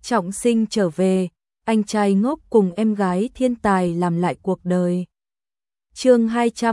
trọng sinh trở về, anh trai ngốc cùng em gái thiên tài làm lại cuộc đời. Chương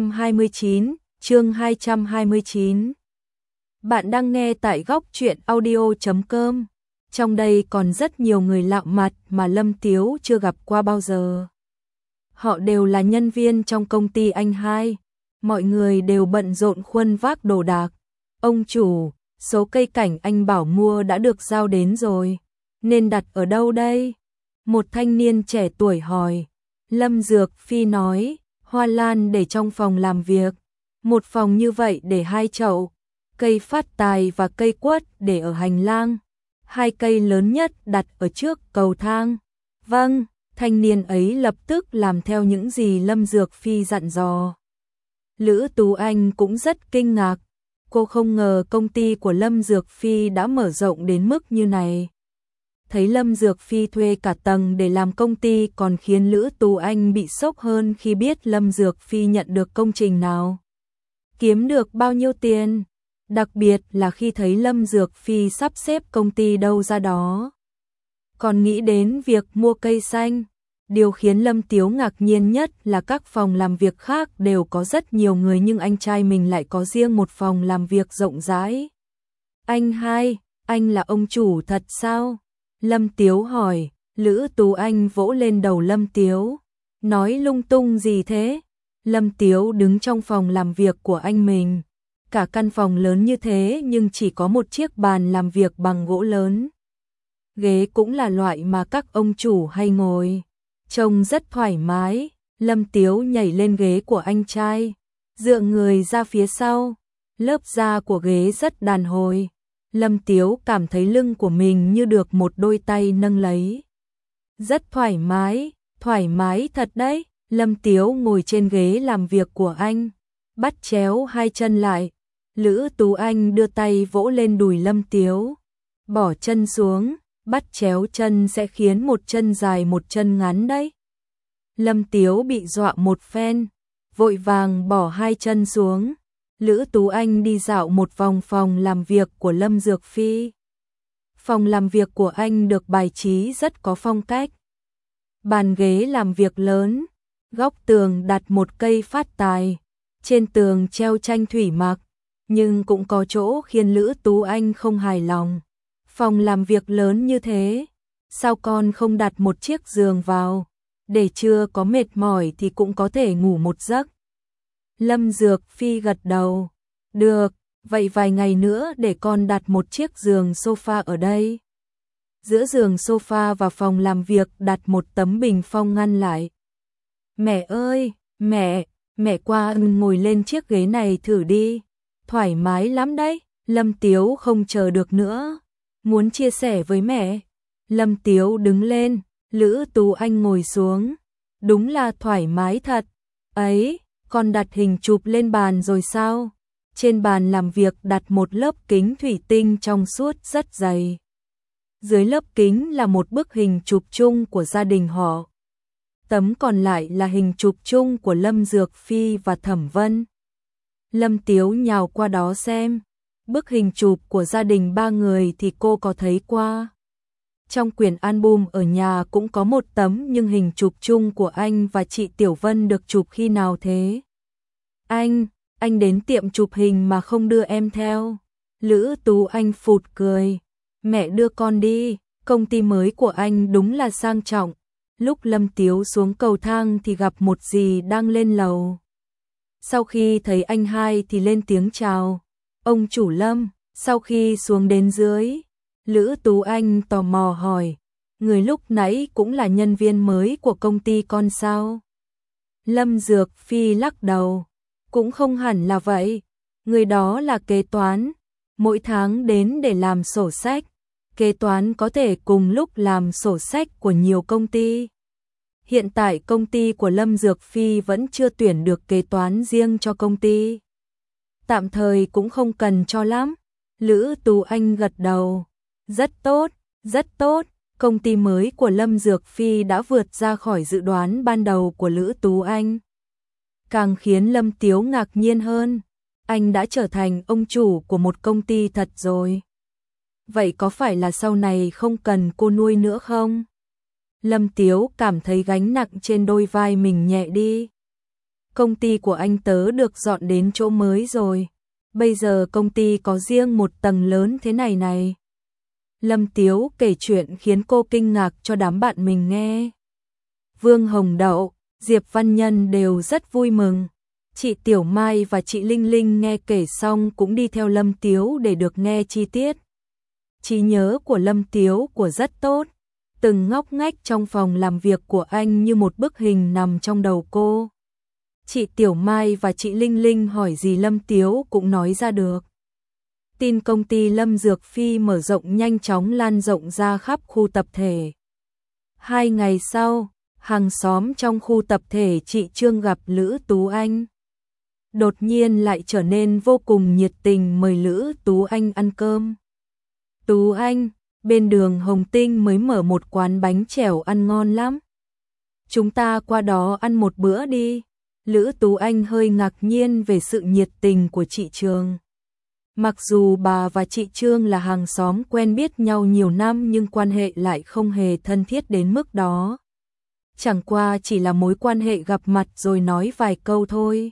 229. Bạn đang nghe tại góc truyện audio.com. Trong đây còn rất nhiều người lạ mặt mà Lâm Tiếu chưa gặp qua bao giờ. Họ đều là nhân viên trong công ty anh hai. Mọi người đều bận rộn khuân vác đồ đạc. Ông chủ, số cây cảnh anh bảo mua đã được giao đến rồi. Nên đặt ở đâu đây? Một thanh niên trẻ tuổi hỏi. Lâm Dược Phi nói, hoa lan để trong phòng làm việc. Một phòng như vậy để 2 chậu. Cây phát tài và cây quất để ở hành lang. 2 cây lớn nhất đặt ở trước cầu thang. Vâng, thanh niên ấy lập tức làm theo những gì Lâm Dược Phi dặn dò. Lữ Tú Anh cũng rất kinh ngạc. Cô không ngờ công ty của Lâm Dược Phi đã mở rộng đến mức như này. Thấy Lâm Dược Phi thuê cả tầng để làm công ty còn khiến Lữ Tú Anh bị sốc hơn khi biết Lâm Dược Phi nhận được công trình nào. Kiếm được bao nhiêu tiền? Đặc biệt là khi thấy Lâm Dược Phi sắp xếp công ty đâu ra đó. Còn nghĩ đến việc mua cây xanh. Điều khiến Lâm Tiếu ngạc nhiên nhất là các phòng làm việc khác đều có rất nhiều người nhưng anh trai mình lại có riêng một phòng làm việc rộng rãi. Anh hai, anh là ông chủ thật sao? Lâm Tiếu hỏi. Lữ Tú Anh vỗ lên đầu Lâm Tiếu. Nói lung tung gì thế? Lâm Tiếu đứng trong phòng làm việc của anh mình. Cả căn phòng lớn như thế nhưng chỉ có một chiếc bàn làm việc bằng gỗ lớn. Ghế cũng là loại mà các ông chủ hay ngồi. Trông rất thoải mái. Lâm Tiếu nhảy lên ghế của anh trai, dựa người ra phía sau. Lớp da của ghế rất đàn hồi. Lâm Tiếu cảm thấy lưng của mình như được một đôi tay nâng lấy. Rất thoải mái thật đấy. Lâm Tiếu ngồi trên ghế làm việc của anh, bắt chéo 2 chân lại. Lữ Tú Anh đưa tay vỗ lên đùi Lâm Tiếu. Bỏ chân xuống, bắt chéo chân sẽ khiến một chân dài một chân ngắn đấy. Lâm Tiếu bị dọa một phen, vội vàng bỏ 2 chân xuống. Lữ Tú Anh đi dạo một vòng phòng làm việc của Lâm Dược Phi. Phòng làm việc của anh được bài trí rất có phong cách. Bàn ghế làm việc lớn, góc tường đặt một cây phát tài. Trên tường treo tranh thủy mặc, nhưng cũng có chỗ khiến Lữ Tú Anh không hài lòng. Phòng làm việc lớn như thế, sao con không đặt một chiếc giường vào, để trưa có mệt mỏi thì cũng có thể ngủ một giấc. Lâm Dược Phi gật đầu. Được, vậy vài ngày nữa để con đặt một chiếc giường sofa ở đây. Giữa giường sofa và phòng làm việc đặt một tấm bình phong ngăn lại. Mẹ ơi, mẹ qua ngồi lên chiếc ghế này thử đi. Thoải mái lắm đấy. Lâm Tiếu không chờ được nữa, muốn chia sẻ với mẹ. Lâm Tiếu đứng lên, Lữ Tú Anh ngồi xuống. Đúng là thoải mái thật. Ấy, con đặt hình chụp lên bàn rồi sao? Trên bàn làm việc đặt một lớp kính thủy tinh trong suốt rất dày. Dưới lớp kính là một bức hình chụp chung của gia đình họ. Tấm còn lại là hình chụp chung của Lâm Dược Phi và Thẩm Vân. Lâm Tiếu nhào qua đó xem. Bức hình chụp của gia đình 3 người thì cô có thấy qua. Trong quyển album ở nhà cũng có một tấm nhưng hình chụp chung của anh và chị Tiểu Vân được chụp khi nào thế? Anh đến tiệm chụp hình mà không đưa em theo. Lữ Tú Anh phụt cười. Mẹ đưa con đi, công ty mới của anh đúng là sang trọng. Lúc Lâm Tiếu xuống cầu thang thì gặp một dì đang lên lầu. Sau khi thấy anh hai thì lên tiếng chào. Ông chủ Lâm. Sau khi xuống đến dưới, Lữ Tú Anh tò mò hỏi. Người lúc nãy cũng là nhân viên mới của công ty con sao? Lâm Dược Phi lắc đầu. Cũng không hẳn là vậy. Người đó là kế toán. Mỗi tháng đến để làm sổ sách. Kế toán có thể cùng lúc làm sổ sách của nhiều công ty. Hiện tại công ty của Lâm Dược Phi vẫn chưa tuyển được kế toán riêng cho công ty. Tạm thời cũng không cần cho lắm. Lữ Tú Anh gật đầu. Rất tốt. Công ty mới của Lâm Dược Phi đã vượt ra khỏi dự đoán ban đầu của Lữ Tú Anh. Càng khiến Lâm Tiếu ngạc nhiên hơn. Anh đã trở thành ông chủ của một công ty thật rồi. vậy có phải là sau này không cần cô nuôi nữa không? Lâm Tiếu cảm thấy gánh nặng trên đôi vai mình nhẹ đi. Công ty của anh tớ được dọn đến chỗ mới rồi. Bây giờ công ty có riêng một tầng lớn thế này này. Lâm Tiếu kể chuyện khiến cô kinh ngạc cho đám bạn mình nghe. Vương Hồng Đậu, Diệp Văn Nhân đều rất vui mừng. Chị Tiểu Mai và chị Linh Linh nghe kể xong cũng đi theo Lâm Tiếu để được nghe chi tiết. Trí nhớ của Lâm Tiếu của rất tốt. Từng ngóc ngách trong phòng làm việc của anh như một bức hình nằm trong đầu cô. Chị Tiểu Mai và chị Linh Linh hỏi gì Lâm Tiếu cũng nói ra được. Tin công ty Lâm Dược Phi mở rộng nhanh chóng lan rộng ra khắp khu tập thể. 2 ngày sau, hàng xóm trong khu tập thể chị Trương gặp Lữ Tú Anh. Đột nhiên lại trở nên vô cùng nhiệt tình mời Lữ Tú Anh ăn cơm. Tú Anh, bên đường Hồng Tinh mới mở một quán bánh chèo ăn ngon lắm. Chúng ta qua đó ăn một bữa đi. Lữ Tú Anh hơi ngạc nhiên về sự nhiệt tình của chị Trương. Mặc dù bà và chị Trương là hàng xóm quen biết nhau nhiều năm nhưng quan hệ lại không hề thân thiết đến mức đó. Chẳng qua chỉ là mối quan hệ gặp mặt rồi nói vài câu thôi.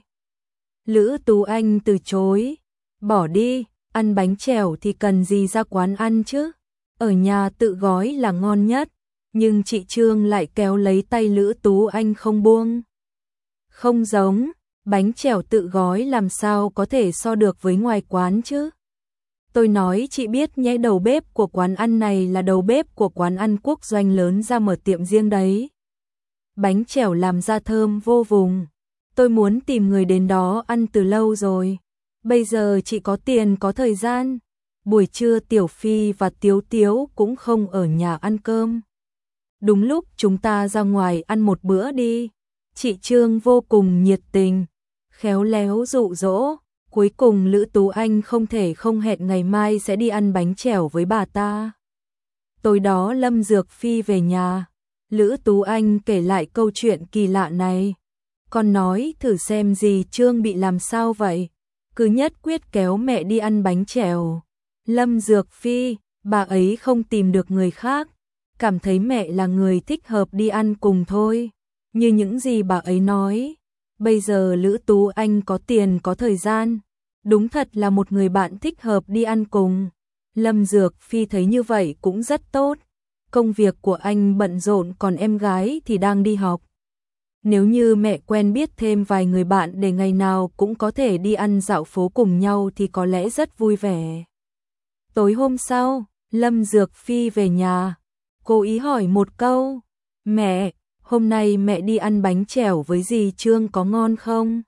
Lữ Tú Anh từ chối. Bỏ đi, ăn bánh chèo thì cần gì ra quán ăn chứ. Ở nhà tự gói là ngon nhất. Nhưng chị Trương lại kéo lấy tay Lữ Tú Anh không buông. Không giống, bánh chèo tự gói làm sao có thể so được với ngoài quán chứ. Tôi nói chị biết nhé, đầu bếp của quán ăn này là đầu bếp của quán ăn quốc doanh lớn ra mở tiệm riêng đấy. Bánh chèo làm ra thơm vô vùng. Tôi muốn tìm người đến đó ăn từ lâu rồi. Bây giờ chị có tiền có thời gian. Buổi trưa Tiểu Phi và Tiếu Tiếu cũng không ở nhà ăn cơm. Đúng lúc chúng ta ra ngoài ăn một bữa đi. Chị Trương vô cùng nhiệt tình, khéo léo dụ dỗ. Cuối cùng Lữ Tú Anh không thể không hẹn ngày mai sẽ đi ăn bánh chèo với bà ta. Tối đó Lâm Dược Phi về nhà. Lữ Tú Anh kể lại câu chuyện kỳ lạ này. Con nói thử xem dì Trương bị làm sao vậy. Cứ nhất quyết kéo mẹ đi ăn bánh chèo. Lâm Dược Phi, bà ấy không tìm được người khác. Cảm thấy mẹ là người thích hợp đi ăn cùng thôi. Như những gì bà ấy nói. Bây giờ Lữ Tú Anh có tiền có thời gian. Đúng thật là một người bạn thích hợp đi ăn cùng. Lâm Dược Phi thấy như vậy cũng rất tốt. Công việc của anh bận rộn còn em gái thì đang đi học. Nếu như mẹ quen biết thêm vài người bạn để ngày nào cũng có thể đi ăn dạo phố cùng nhau thì có lẽ rất vui vẻ. Tối hôm sau, Lâm Dược Phi về nhà. Cô ý hỏi một câu. Mẹ, hôm nay mẹ đi ăn bánh chèo với dì Trương có ngon không?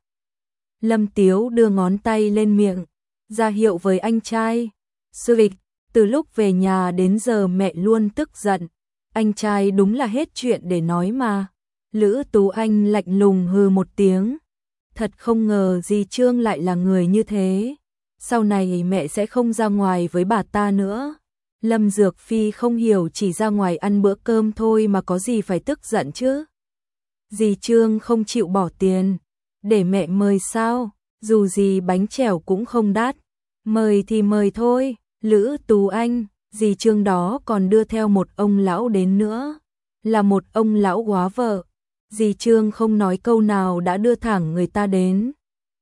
Lâm Tiếu đưa ngón tay lên miệng, ra hiệu với anh trai. Suvik, từ lúc về nhà đến giờ mẹ luôn tức giận. Anh trai đúng là hết chuyện để nói mà. Lữ Tú Anh lạnh lùng hừ một tiếng. Thật không ngờ dì Trương lại là người như thế. Sau này mẹ sẽ không ra ngoài với bà ta nữa. Lâm Dược Phi không hiểu, chỉ ra ngoài ăn bữa cơm thôi mà có gì phải tức giận chứ. Dì Trương không chịu bỏ tiền. Để mẹ mời sao? Dù gì bánh chèo cũng không đắt. Mời thì mời thôi. Lữ Tú Anh, dì Trương đó còn đưa theo một ông lão đến nữa. Là một ông lão góa vợ. Dì Trương không nói câu nào đã đưa thẳng người ta đến.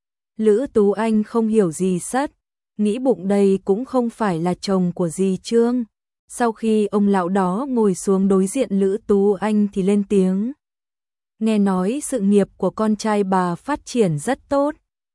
Lữ Tú Anh không hiểu gì sất. Nghĩ bụng đây cũng không phải là chồng của dì Trương. Sau khi ông lão đó ngồi xuống đối diện Lữ Tú Anh thì lên tiếng. Nghe nói sự nghiệp của con trai bà phát triển rất tốt.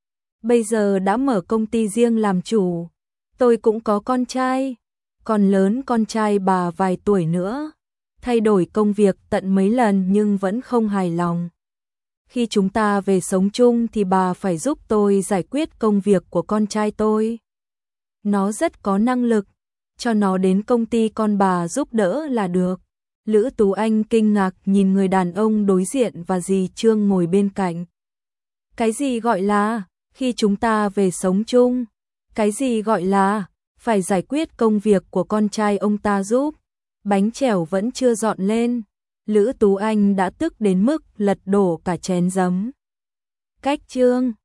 Bây giờ đã mở công ty riêng làm chủ. Tôi cũng có con trai. Còn lớn con trai bà vài tuổi nữa. Thay đổi công việc tận mấy lần nhưng vẫn không hài lòng. Khi chúng ta về sống chung thì bà phải giúp tôi giải quyết công việc của con trai tôi. Nó rất có năng lực. Cho nó đến công ty con bà giúp đỡ là được. Lữ Tú Anh kinh ngạc nhìn người đàn ông đối diện và dì Trương ngồi bên cạnh. Cái gì gọi là khi chúng ta về sống chung? Cái gì gọi là phải giải quyết công việc của con trai ông ta giúp? Bánh chèo vẫn chưa dọn lên. Lữ Tú Anh đã tức đến mức lật đổ cả chén giấm. Cách Trương